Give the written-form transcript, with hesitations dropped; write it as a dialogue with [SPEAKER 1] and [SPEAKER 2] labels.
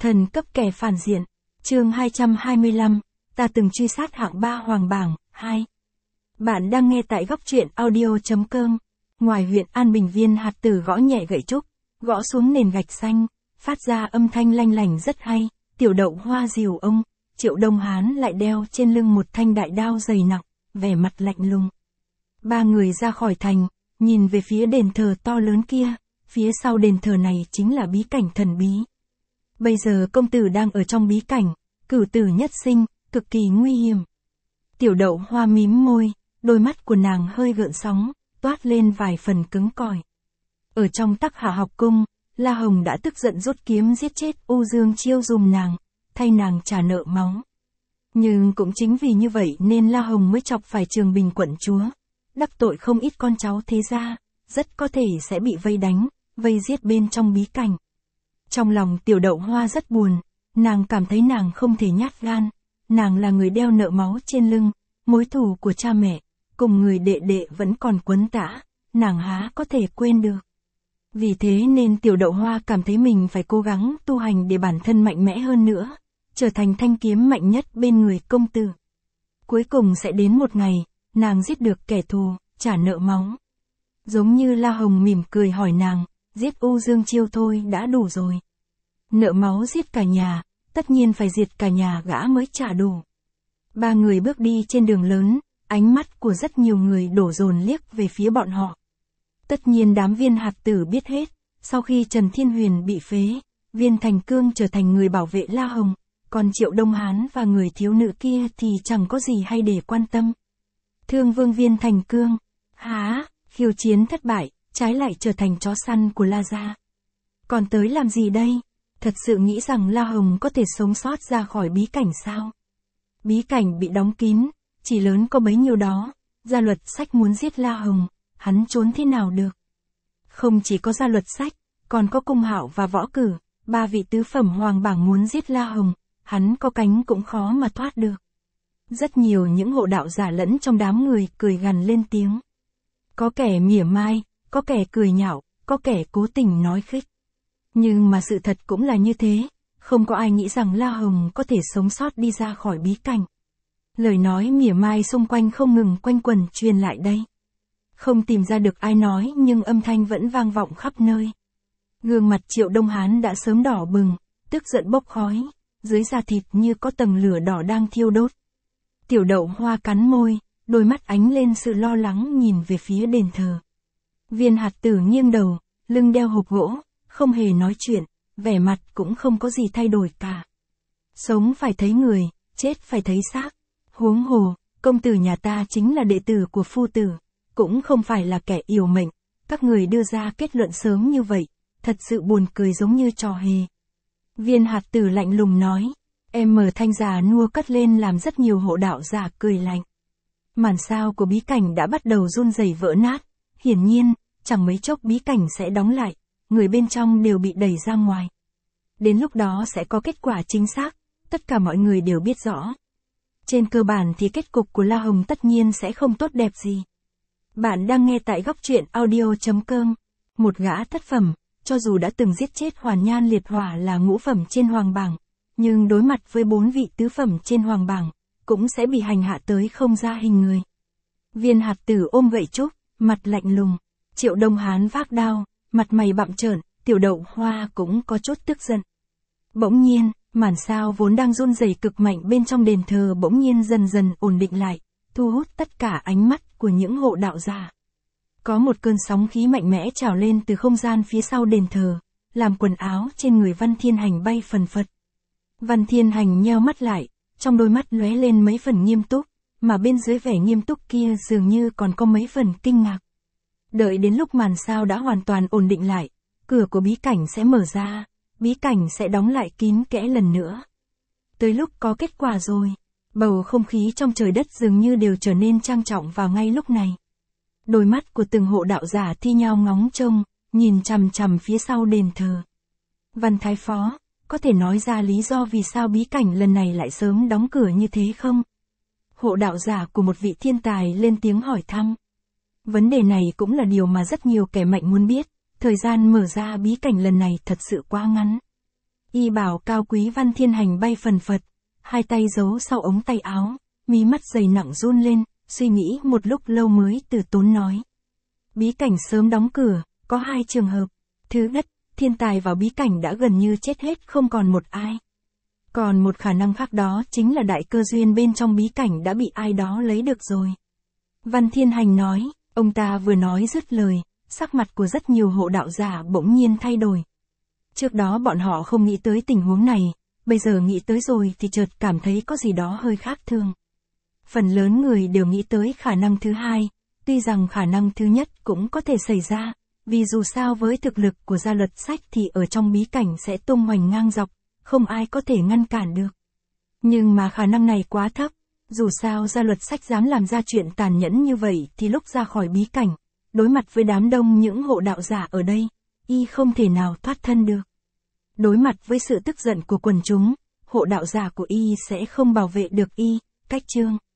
[SPEAKER 1] Thần cấp kẻ phản diện. Chương 225, ta từng truy sát hạng 3 hoàng bảng, 2. Bạn đang nghe tại góc truyện audio.com. Ngoài huyện An Bình, viên hạt tử gõ nhẹ gậy trúc, gõ xuống nền gạch xanh, phát ra âm thanh lanh lảnh rất hay. Tiểu Đậu Hoa dìu ông, Triệu Đông Hán lại đeo trên lưng một thanh đại đao dày nặng, vẻ mặt lạnh lùng. Ba người ra khỏi thành, nhìn về phía đền thờ to lớn kia, phía sau đền thờ này chính là bí cảnh thần bí. Bây giờ công tử đang ở trong bí cảnh, cửu tử nhất sinh, cực kỳ nguy hiểm. Tiểu Đậu Hoa mím môi, đôi mắt của nàng hơi gợn sóng, toát lên vài phần cứng cỏi. Ở trong Tắc Hạ học cung, La Hồng đã tức giận rút kiếm giết chết U Dương Chiêu dùm nàng, thay nàng trả nợ máu. Nhưng cũng chính vì như vậy nên La Hồng mới chọc phải Trường Bình quận chúa, đắc tội không ít con cháu thế gia, rất có thể sẽ bị vây đánh, vây giết bên trong bí cảnh. Trong lòng Tiểu Đậu Hoa rất buồn, nàng cảm thấy nàng không thể nhát gan, nàng là người đeo nợ máu trên lưng, mối thù của cha mẹ, cùng người đệ đệ vẫn còn quấn tã, nàng há có thể quên được. Vì thế nên Tiểu Đậu Hoa cảm thấy mình phải cố gắng tu hành để bản thân mạnh mẽ hơn nữa, trở thành thanh kiếm mạnh nhất bên người công tử. Cuối cùng sẽ đến một ngày, nàng giết được kẻ thù, trả nợ máu. Giống như La Hồng mỉm cười hỏi nàng, giết U Dương Chiêu thôi đã đủ rồi. Nợ máu giết cả nhà, tất nhiên phải diệt cả nhà gã mới trả đủ. Ba người bước đi trên đường lớn, ánh mắt của rất nhiều người đổ dồn liếc về phía bọn họ. Tất nhiên đám viên hạt tử biết hết, sau khi Trần Thiên Huyền bị phế, Viên Thành Cương trở thành người bảo vệ La Hồng, còn Triệu Đông Hán và người thiếu nữ kia thì chẳng có gì hay để quan tâm. Thương Vương Viên Thành Cương, khiêu chiến thất bại, trái lại trở thành chó săn của La gia. Còn tới làm gì đây? Thật sự nghĩ rằng La Hồng có thể sống sót ra khỏi bí cảnh sao? Bí cảnh bị đóng kín, chỉ lớn có bấy nhiêu đó, Gia Luật Sách muốn giết La Hồng, hắn trốn thế nào được? Không chỉ có Gia Luật Sách, còn có Cung Hạo và Võ Cử, ba vị tứ phẩm hoàng bảng muốn giết La Hồng, hắn có cánh cũng khó mà thoát được. Rất nhiều những hộ đạo giả lẫn trong đám người cười gằn lên tiếng. Có kẻ mỉa mai, có kẻ cười nhạo, có kẻ cố tình nói khích. Nhưng mà sự thật cũng là như thế, không có ai nghĩ rằng La Hồng có thể sống sót đi ra khỏi bí cảnh. Lời nói mỉa mai xung quanh không ngừng quanh quẩn truyền lại đây. Không tìm ra được ai nói nhưng âm thanh vẫn vang vọng khắp nơi. Gương mặt Triệu Đông Hán đã sớm đỏ bừng, tức giận bốc khói, dưới da thịt như có tầng lửa đỏ đang thiêu đốt. Tiểu Đậu Hoa cắn môi, đôi mắt ánh lên sự lo lắng nhìn về phía đền thờ. Viên hạt tử nghiêng đầu, lưng đeo hộp gỗ, không hề nói chuyện, vẻ mặt cũng không có gì thay đổi cả. Sống phải thấy người, chết phải thấy xác. Huống hồ, công tử nhà ta chính là đệ tử của phu tử, cũng không phải là kẻ yếu mệnh. Các người đưa ra kết luận sớm như vậy, thật sự buồn cười giống như trò hề. Viên hạt tử lạnh lùng nói, em mở thanh già nua cất lên làm rất nhiều hộ đạo giả cười lạnh. Màn sao của bí cảnh đã bắt đầu run rẩy vỡ nát, hiển nhiên, chẳng mấy chốc bí cảnh sẽ đóng lại, người bên trong đều bị đẩy ra ngoài. Đến lúc đó sẽ có kết quả chính xác, tất cả mọi người đều biết rõ. Trên cơ bản thì kết cục của La Hồng tất nhiên sẽ không tốt đẹp gì. Bạn đang nghe tại góc truyện audio.com. Một gã thất phẩm, cho dù đã từng giết chết Hoàn Nhan Liệt Hỏa là ngũ phẩm trên hoàng bảng, nhưng đối mặt với 4 vị tứ phẩm trên hoàng bảng, cũng sẽ bị hành hạ tới không ra hình người. Viên hạt tử ôm gậy trúc, mặt lạnh lùng. Triệu Đông Hán vác đao, mặt mày bặm trợn, Tiểu Đậu Hoa cũng có chút tức giận. Bỗng nhiên, màn sao vốn đang run rẩy cực mạnh bên trong đền thờ bỗng nhiên dần dần ổn định lại, thu hút tất cả ánh mắt của những hộ đạo giả. Có một cơn sóng khí mạnh mẽ trào lên từ không gian phía sau đền thờ, làm quần áo trên người Văn Thiên Hành bay phần phật. Văn Thiên Hành nheo mắt lại, trong đôi mắt lóe lên mấy phần nghiêm túc, mà bên dưới vẻ nghiêm túc kia dường như còn có mấy phần kinh ngạc. Đợi đến lúc màn sao đã hoàn toàn ổn định lại, cửa của bí cảnh sẽ mở ra, bí cảnh sẽ đóng lại kín kẽ lần nữa. Tới lúc có kết quả rồi, bầu không khí trong trời đất dường như đều trở nên trang trọng vào ngay lúc này. Đôi mắt của từng hộ đạo giả thi nhau ngóng trông, nhìn chằm chằm phía sau đền thờ. Văn Thái Phó, có thể nói ra lý do vì sao bí cảnh lần này lại sớm đóng cửa như thế không? Hộ đạo giả của một vị thiên tài lên tiếng hỏi thăm. Vấn đề này cũng là điều mà rất nhiều kẻ mạnh muốn biết, thời gian mở ra bí cảnh lần này thật sự quá ngắn. Y bảo cao quý Văn Thiên Hành bay phần phật, hai tay giấu sau ống tay áo, mí mắt dày nặng run lên, suy nghĩ một lúc lâu mới từ tốn nói. Bí cảnh sớm đóng cửa, có hai trường hợp. Thứ nhất, thiên tài vào bí cảnh đã gần như chết hết không còn một ai. Còn một khả năng khác đó chính là đại cơ duyên bên trong bí cảnh đã bị ai đó lấy được rồi. Văn Thiên Hành nói, ông ta vừa nói dứt lời, sắc mặt của rất nhiều hộ đạo giả bỗng nhiên thay đổi. Trước đó bọn họ không nghĩ tới tình huống này, bây giờ nghĩ tới rồi thì chợt cảm thấy có gì đó hơi khác thường. Phần lớn người đều nghĩ tới khả năng thứ hai, tuy rằng khả năng thứ nhất cũng có thể xảy ra, vì dù sao với thực lực của gia luật sách thì ở trong bí cảnh sẽ tung hoành ngang dọc, không ai có thể ngăn cản được. Nhưng mà khả năng này quá thấp, dù sao gia luật sách dám làm ra chuyện tàn nhẫn như vậy thì lúc ra khỏi bí cảnh, đối mặt với đám đông những hộ đạo giả ở đây, y không thể nào thoát thân được. Đối mặt với sự tức giận của quần chúng, hộ đạo giả của y sẽ không bảo vệ được y, cách chương.